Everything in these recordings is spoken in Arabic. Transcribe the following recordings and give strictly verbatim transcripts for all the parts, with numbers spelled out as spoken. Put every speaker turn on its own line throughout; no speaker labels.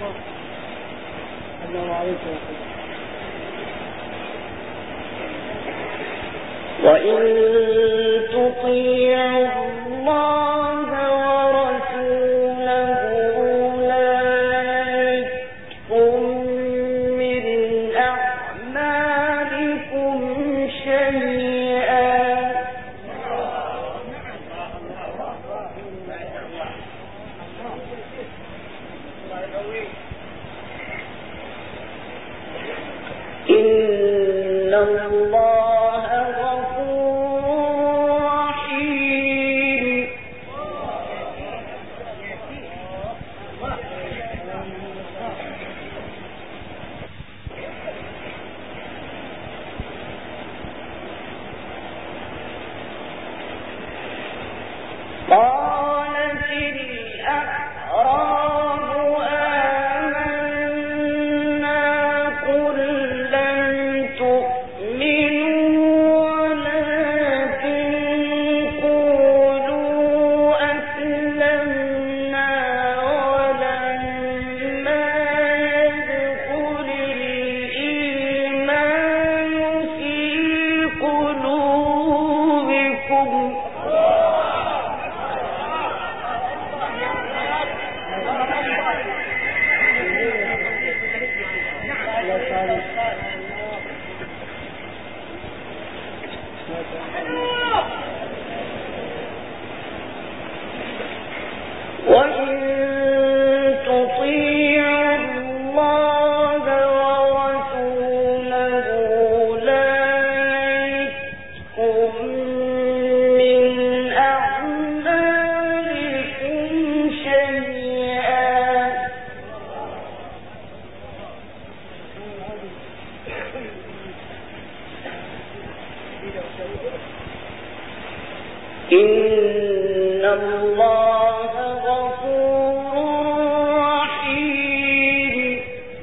وإن تطيعوا الله ورسوله لا يلدكم من أعمالكم شيئا إن الله غفور رحيم. قالت الأعراب آمنا قل لم تؤمنوا ولكن قولوا أسلمنا ولما يدخل الإيمان في قلوبكم وإن تطيعوا الله ورسوله لا يلدكم من أعمالكم شيئا إن الله غفور رحيم.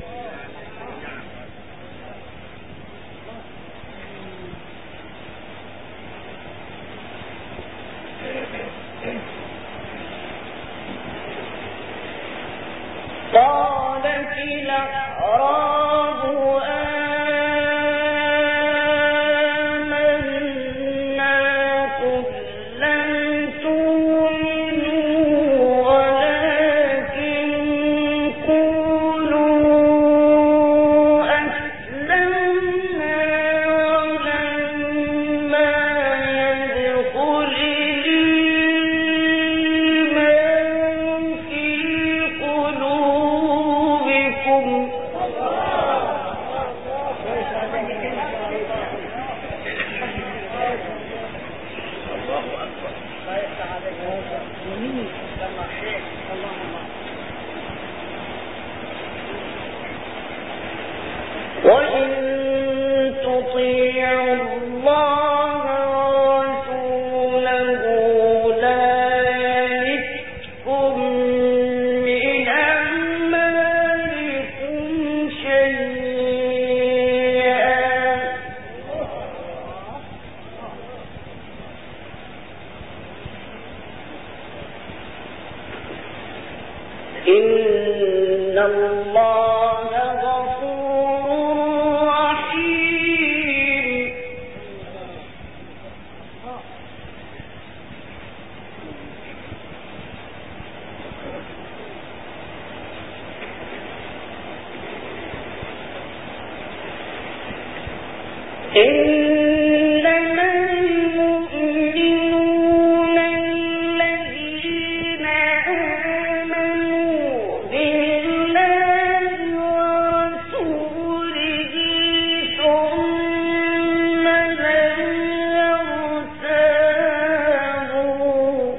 قالت الأعراب آمنا قل لم تؤمنوا ولكن قولوا أسلمنا ولما يدخل الإيمان في قلوبكم وإن تطيعوا الله ورسوله لا يلدكم من أعمالكم شيئا إن الله غفور رحيم. إنما المؤمنون الذين آمنوا بالله ورسوله ثم لم يرتابوا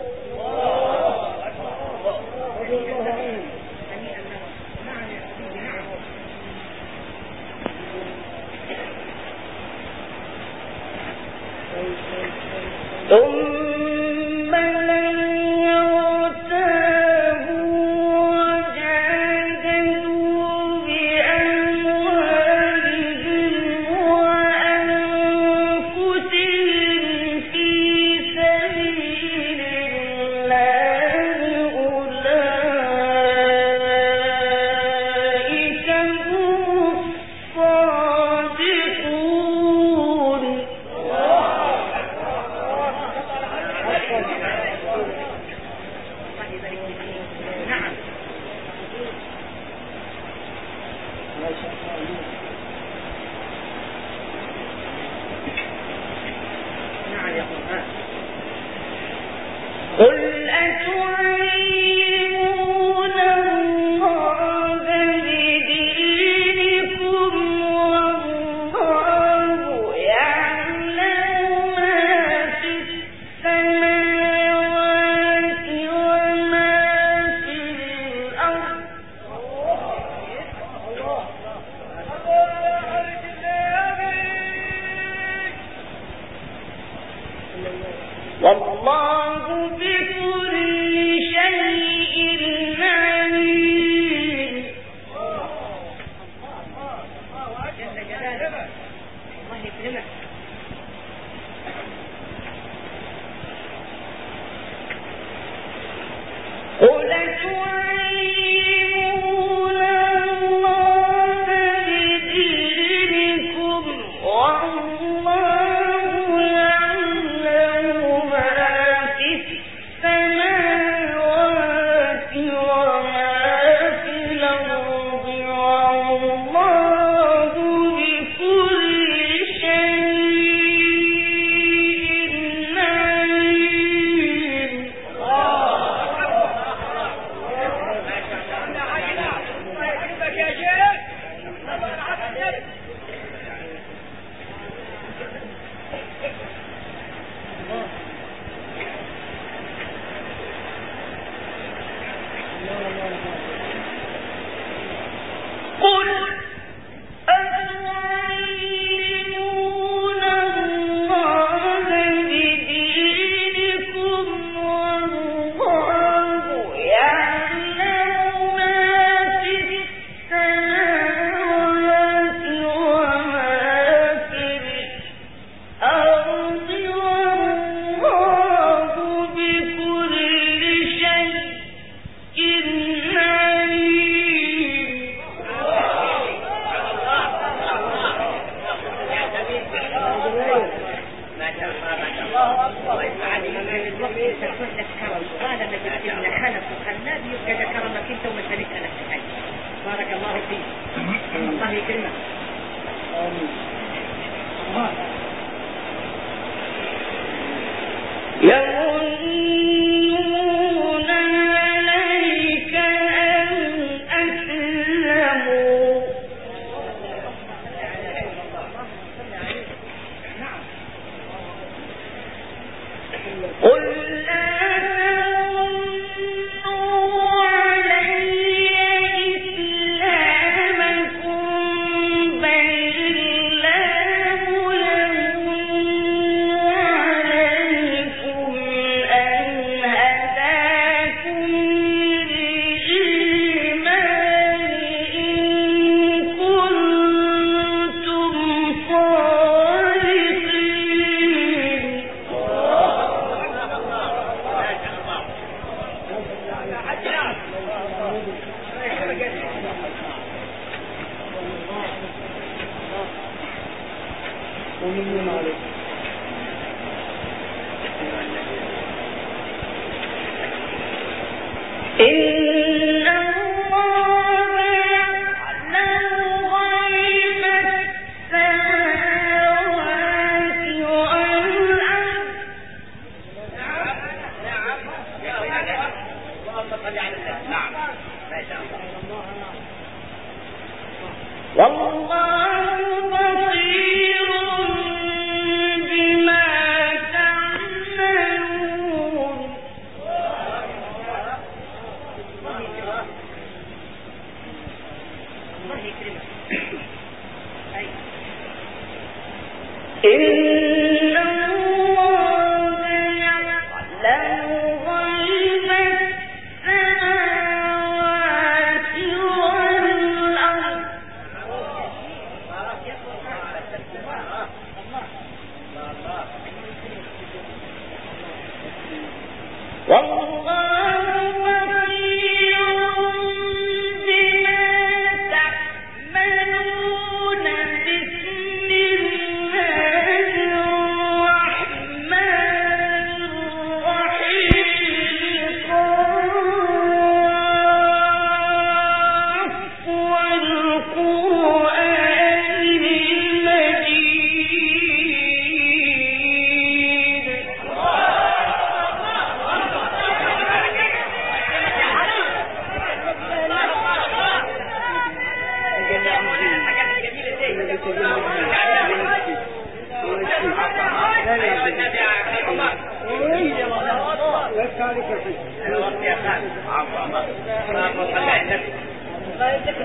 بسم الله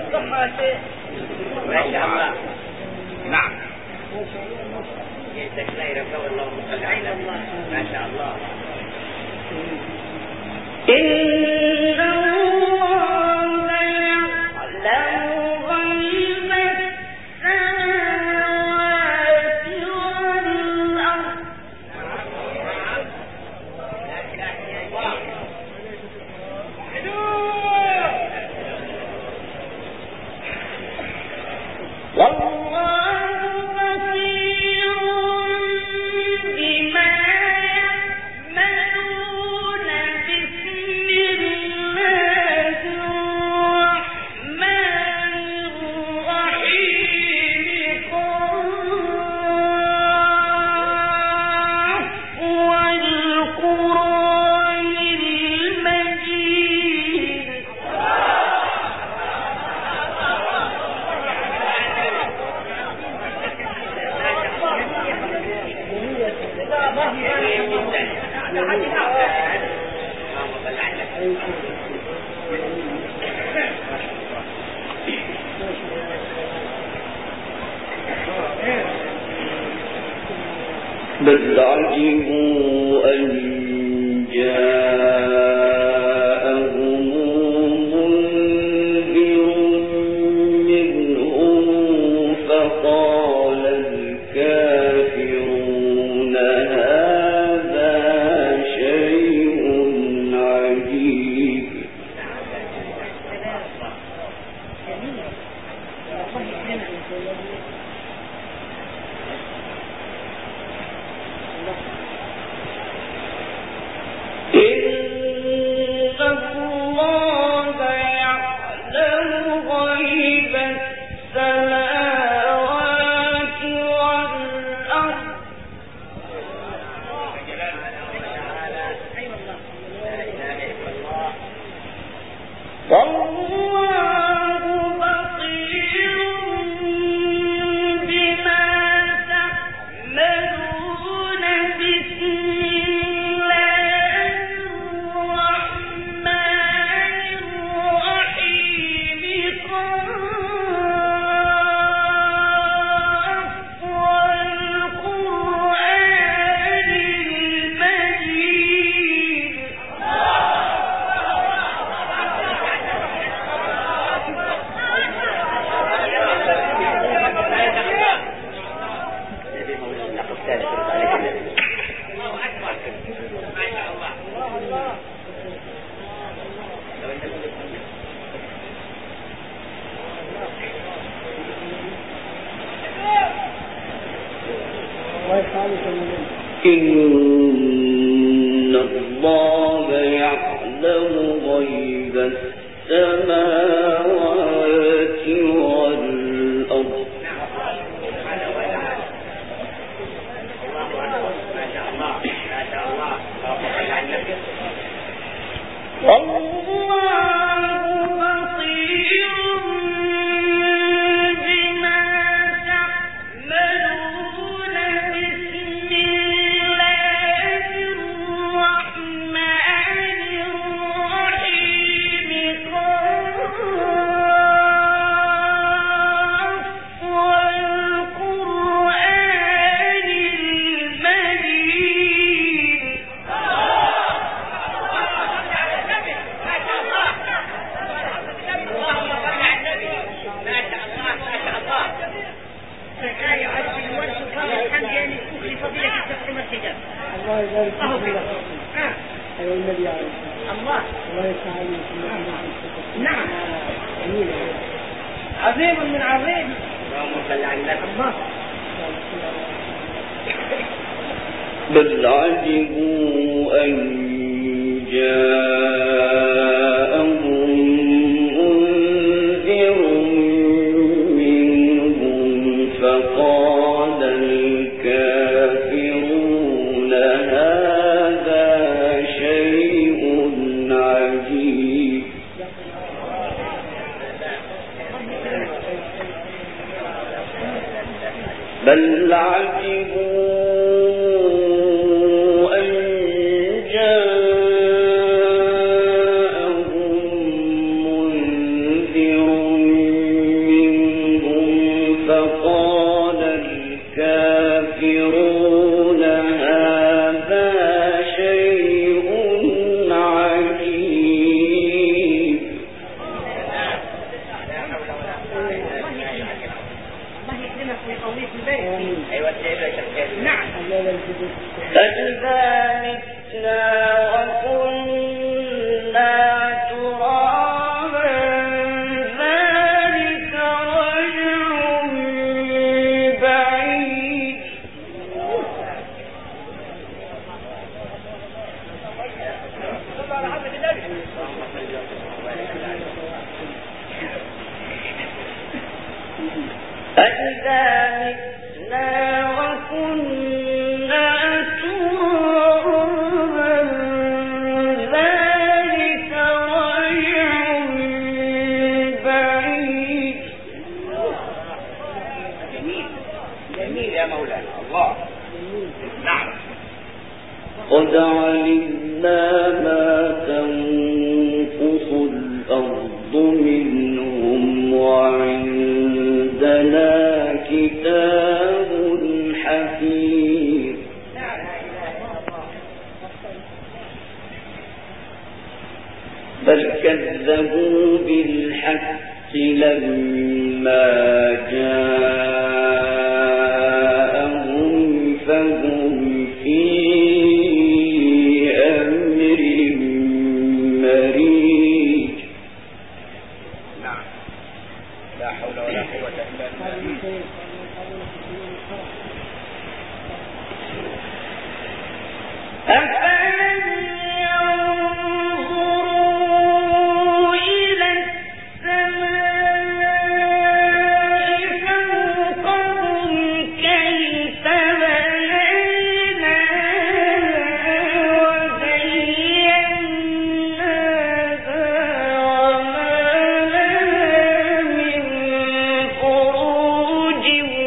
ما شاء الله. نعم. جيتك لا يرفع الله مصلى الله. ما شاء الله.
إن الله يعلم غيب السماوات والأرض. والله بصير بما يعملون. بسم الله الرحمن الرحيم. قاف والقرآن المجيد. بل عجبوا أن جاءهم منذر منهم فقال الكافرون هذا شيء عجيب. إن الله يعلم غيب السماوات والأرض. والله بصير بما تعملون. بسم الله الرحمن الرحيم. قاف والقرآن المجيد. إن الله يعلم غيب السماوات والأرض. والله بصير بما تعملون. بسم الله الرحمن الرحيم. قاف والقرآن المجيد.
الله يبارك فيك. أيها النبي عليه الله الله يسعدك.
نعم.
عظيم من عظيم.
اللهم صل على الله.
بل عجبوا أن جاءهم منذر منهم فقال الكافرون هذا شيء عجيب. بل عجبوا أن جاءهم منذر
قومي في البيت. ايوه نعم.
فإذا متنا وكنا ترابا ذلك رجع بعيد. فإذا متنا وكنا ترابا ذلك رجع بعيد.
جميل جميل يا مولانا الله. نعم.
قد علمنا ما تنقص الأرض منهم وعندنا كتاب حفيظ. بل كذبوا بالحق لما جاءهم فهم في أمر مريج.
نعم. لا حول ولا قوة إلا بالله.
أفلم ينظروا إلى السماء فوقهم كيف بنيناها وزيناها وما لها من فروج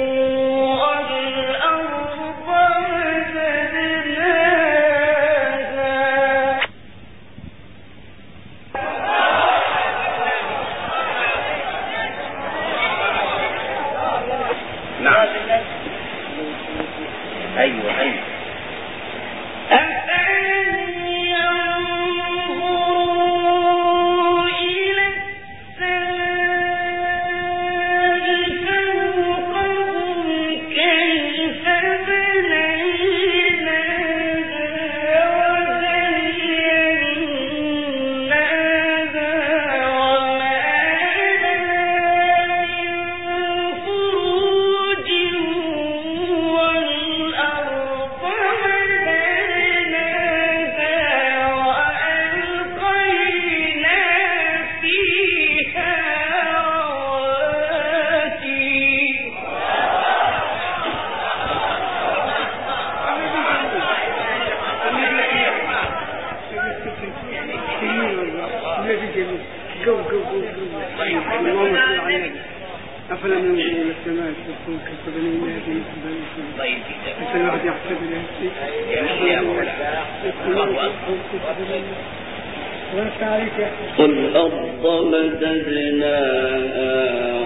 والأرض مددناها.
نعم. أيوة أيوة.
أفلم ينظروا إلى السماء فوقهم كيف بنيناها وزيناها وما لها من فروج والأرض مددناها وألقينا فيها رواسي.
أفلم ينظروا إلى السماء فوقهم كيف بنيناها بمثل
طيب
حتى الواحد يحسب الهاتف.
جميل يا مولانا. الله أكبر.
والأرض مددناها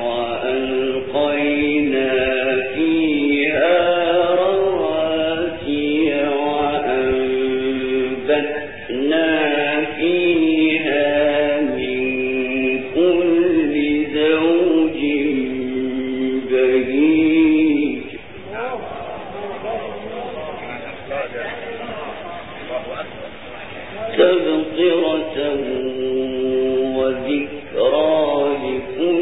وألقينا فيها رواسي وأنبتنا فيها من كل زوج بهيج. تبصرة وذكرى لكل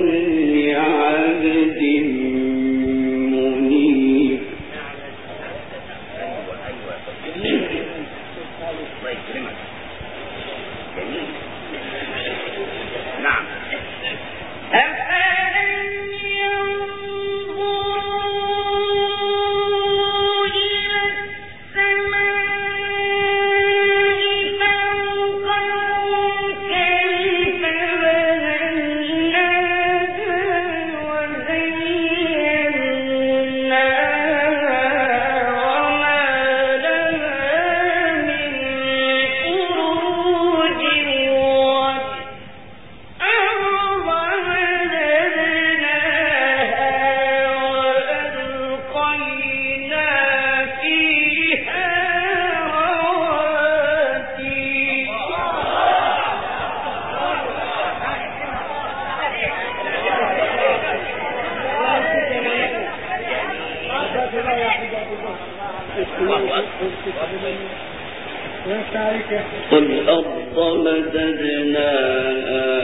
والأرض مددناها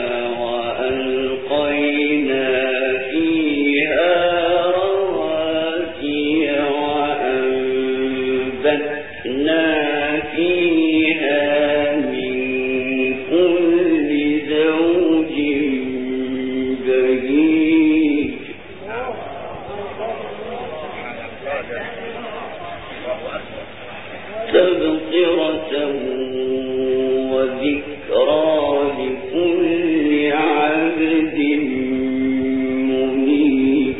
وألقينا فيها رواسي وأنبتنا فيها من كل زوج بهيج تبصرة وذكرى لكل عبد منيب.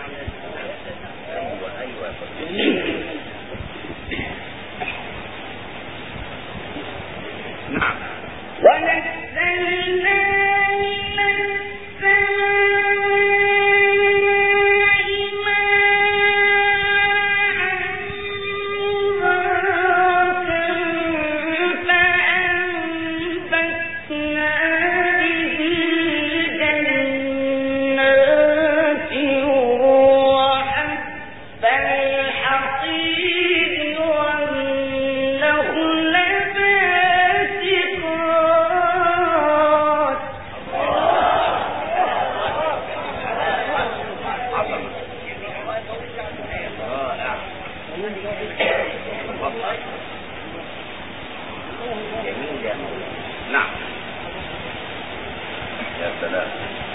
ونزلنا من السماء ماء مباركا فأنبتنا به جنات وحب الحصيد والنخل
نعم يا سلام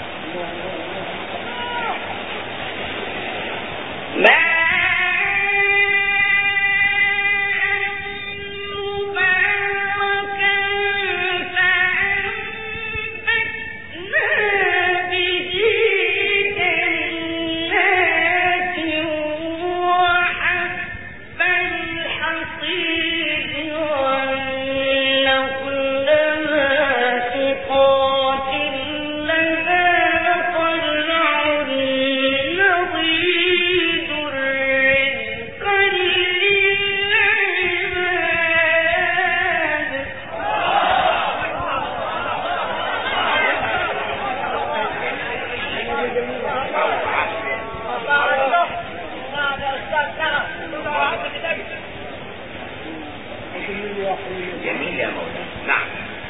جميل يا مولانا. نعم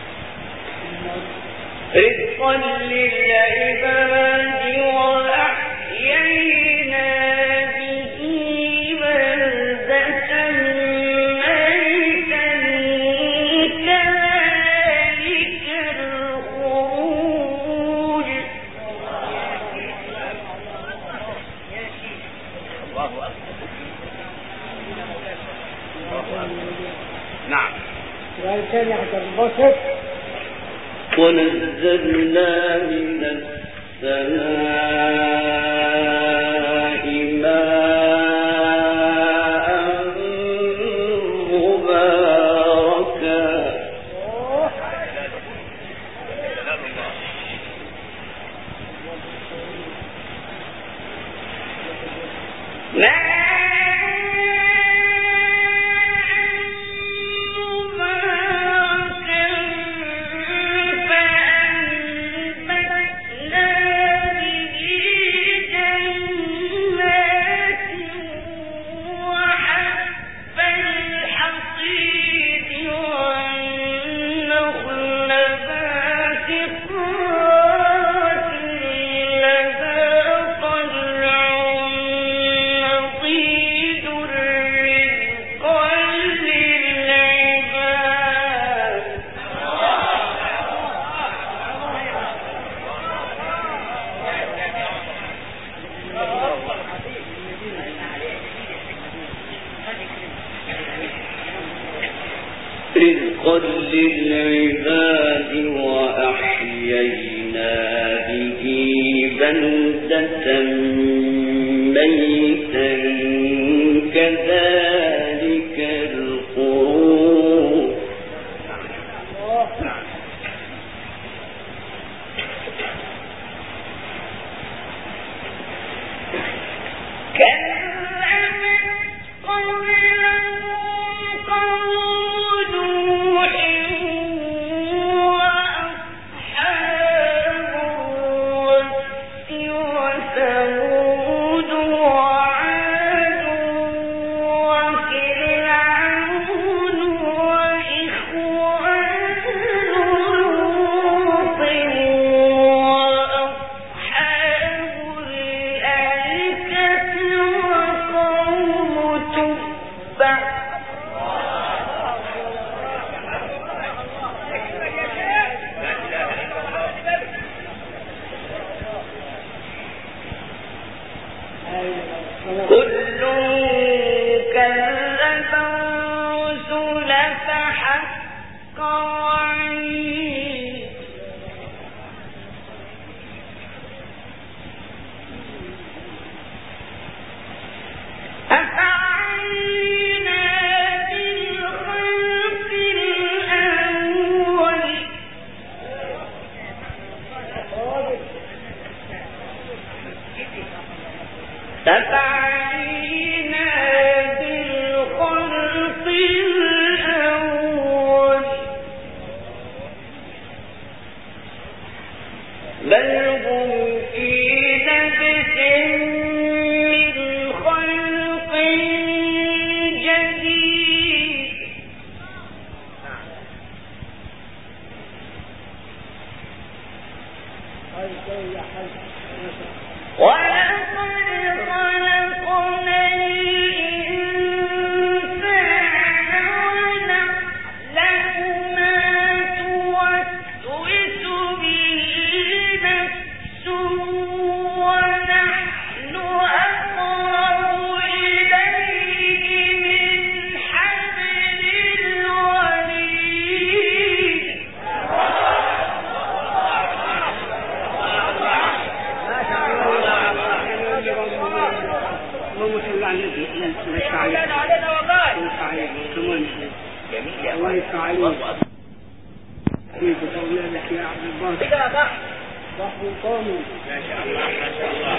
رزقا للعباد وأحيينا به بلدة ميتا كذلك الخروج.
الله أكبر. نعم
ونزلنا من السماء ماء مباركا رزقا للعباد وأحيينا به بلدة ميتا كذلك الخروج.
وثمود وعاد
عليك. في تطوير الأحياء عبد الباسط.
كده صح.
بحر قومي.
ما شاء الله ما شاء الله.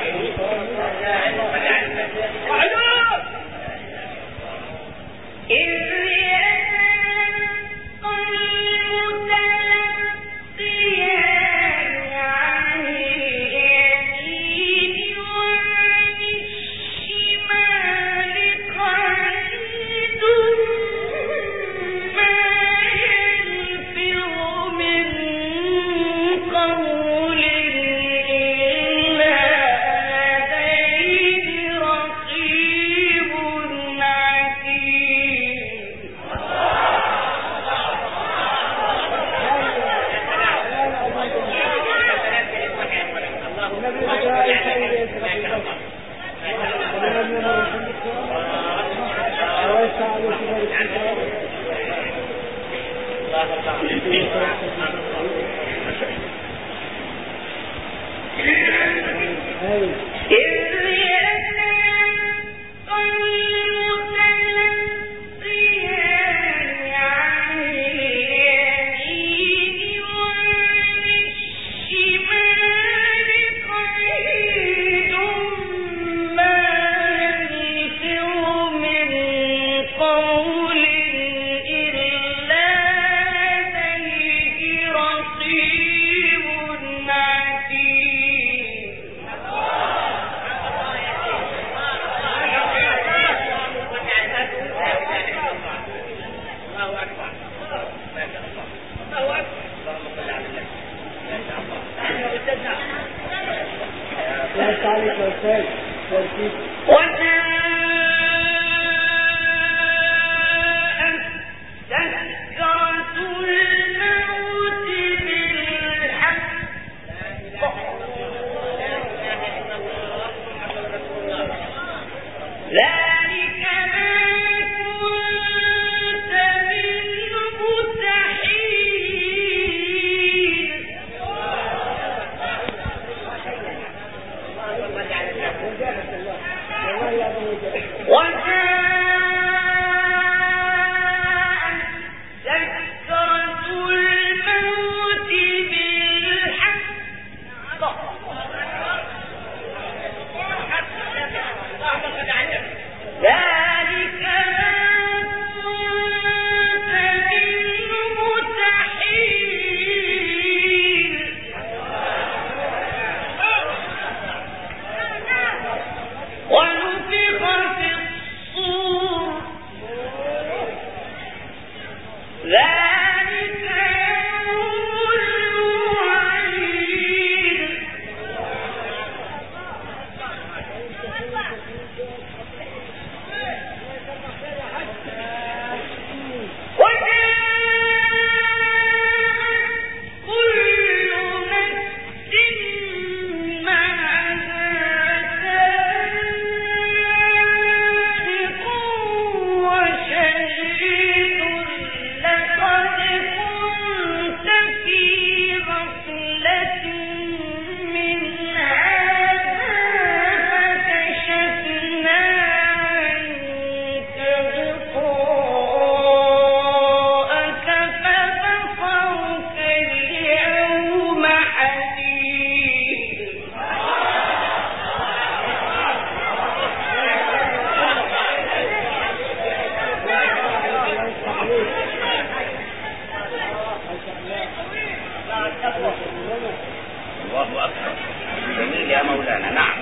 الله أكبر. جميل يا مولانا. نعم.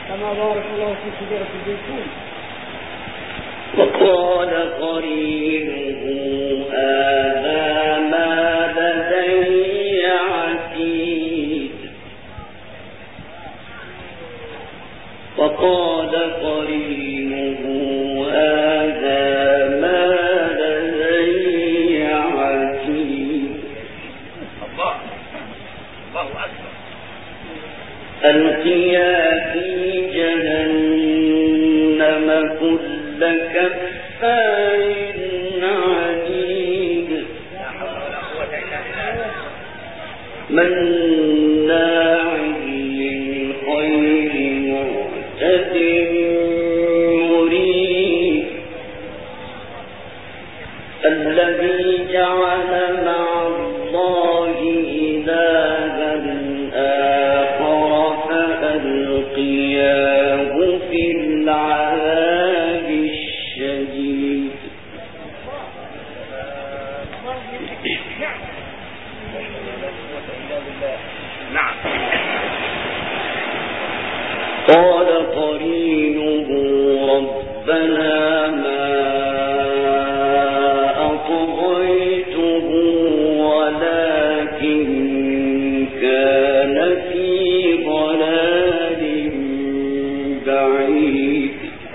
كما بارك الله في شجرة الزيتون.
وقال قرينه هذا ما لدي عتيد وقال قرينه هذا ما لدي عتيد
الله الله أكبر.
ألقيا في جهنم كل كفار عنيد مناع للخير معتد مريب الذي جعل مع الله إلها آخر فألقياه في العذاب الشديد.
نعم.
قال قرينه ربنا ما أطغيته ولكن كان في ضلال بعيد.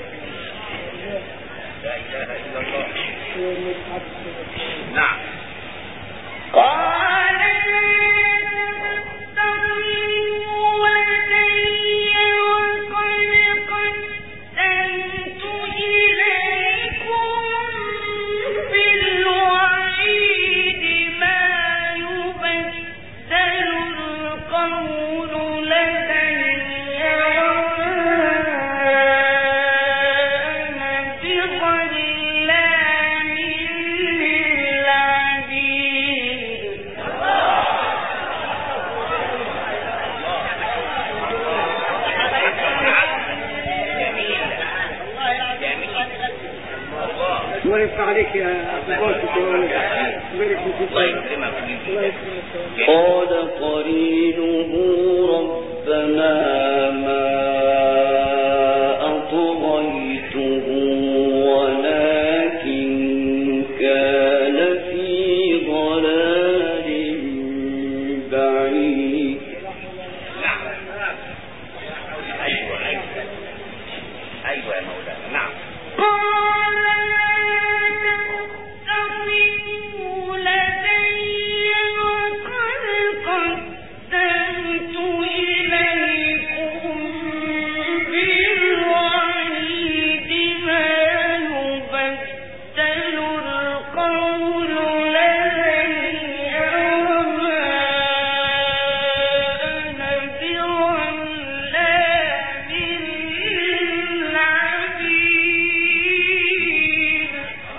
لا إله إلا الله. نعم.
قال تستغفروا لدي وقد قدمت إليكم بالوعيد ما يبدل القول لدي وأنا بظلام للعبيد.
الله يفتح عليك يا أبو باسط.
الله يكرمك.
قال قرينه ربنا ما أطغيته ولكن كان في ضلال بعيد.
نعم. أيوة أيوة أيوة يا مولانا. نعم.
قال تستغفروا لدي وقد قدمت إليكم بالوعيد ما يبدل القول لدي وما أنا بظلام للعبيد.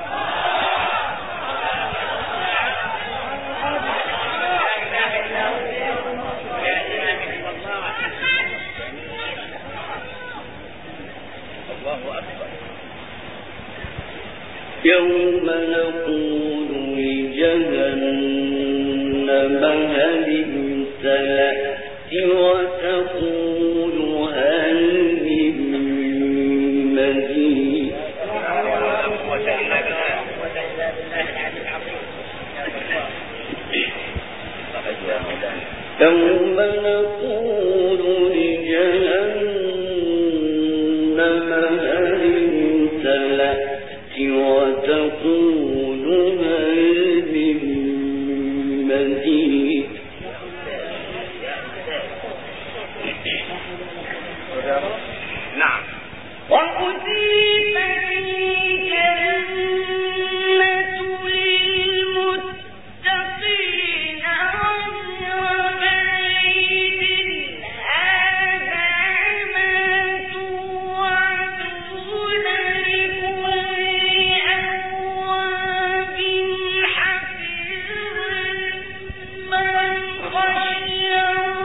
الله أكبر.
يوم نقول لجهنم هل امتلأت وتقول هل من مزيد. يوم نقول لجهنم هل امتلأت وتقول هل من مزيد.
نعم.
وأزيفت الجنة للمتقين غير بعيد هذا ما توعدون لكل أواب حفيظ من خشي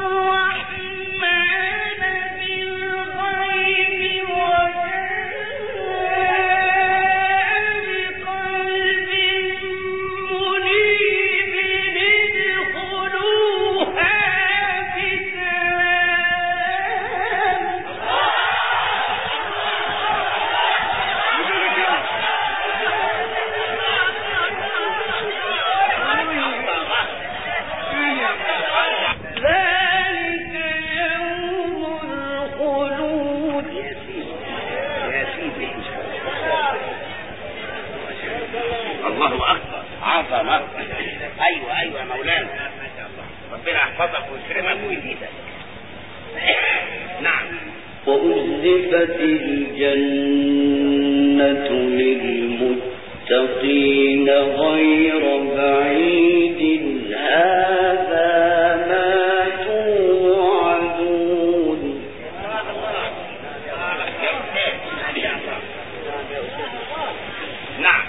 الرحمن بالغيب وجاء
العظمة. أيوة أيوة مولانا، ربنا يحفظك ويكرمك ويزيدك. نعم.
وأزلفت الجنة للمتقين غير بعيد هذا ما توعدون.
نعم.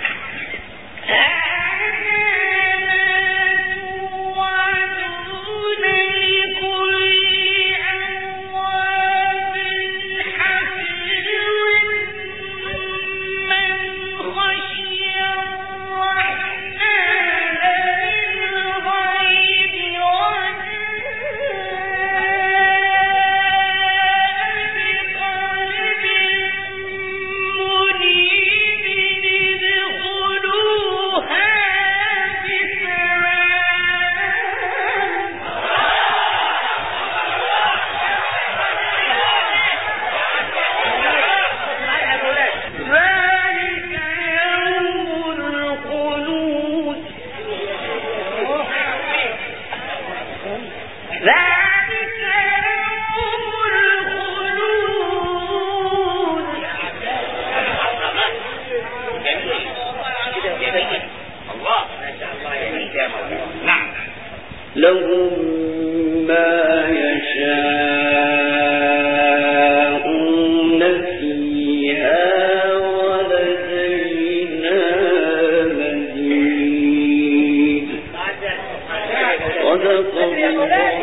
لهم ما يشاءون فيها ولدينا مزيد. صدق الله